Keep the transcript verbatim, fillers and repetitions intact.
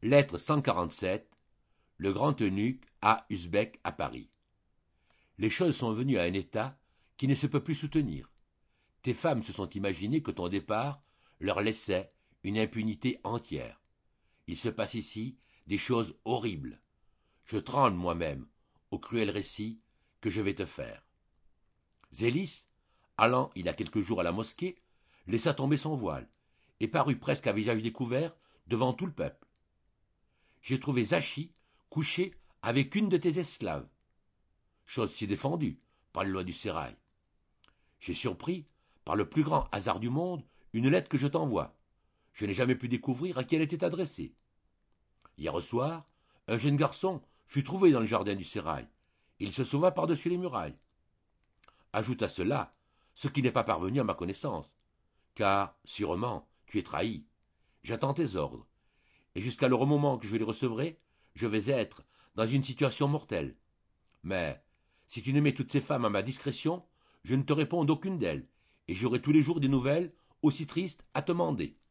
Lettre cent quarante-sept. Le grand eunuque à Usbek à Paris. Les choses sont venues à un état qui ne se peut plus soutenir. Tes femmes se sont imaginé que ton départ leur laissait une impunité entière. Il se passe ici des choses horribles. Je tremble moi-même au cruel récit que je vais te faire. Zélis, allant il y a quelques jours à la mosquée, laissa tomber son voile et parut presque à visage découvert devant tout le peuple. J'ai trouvé Zachi couché avec une de tes esclaves, chose si défendue par les lois du sérail. J'ai surpris, par le plus grand hasard du monde, une lettre que je t'envoie. Je n'ai jamais pu découvrir à qui elle était adressée. Hier au soir, un jeune garçon fut trouvé dans le jardin du sérail. Il se sauva par-dessus les murailles. Ajoute à cela ce qui n'est pas parvenu à ma connaissance, car, sûrement, tu es trahi. J'attends tes ordres, et jusqu'à le moment que je les recevrai, je vais être dans une situation mortelle. Mais, si tu ne mets toutes ces femmes à ma discrétion, je ne te réponds d'aucune d'elles, et j'aurai tous les jours des nouvelles aussi tristes à te mander.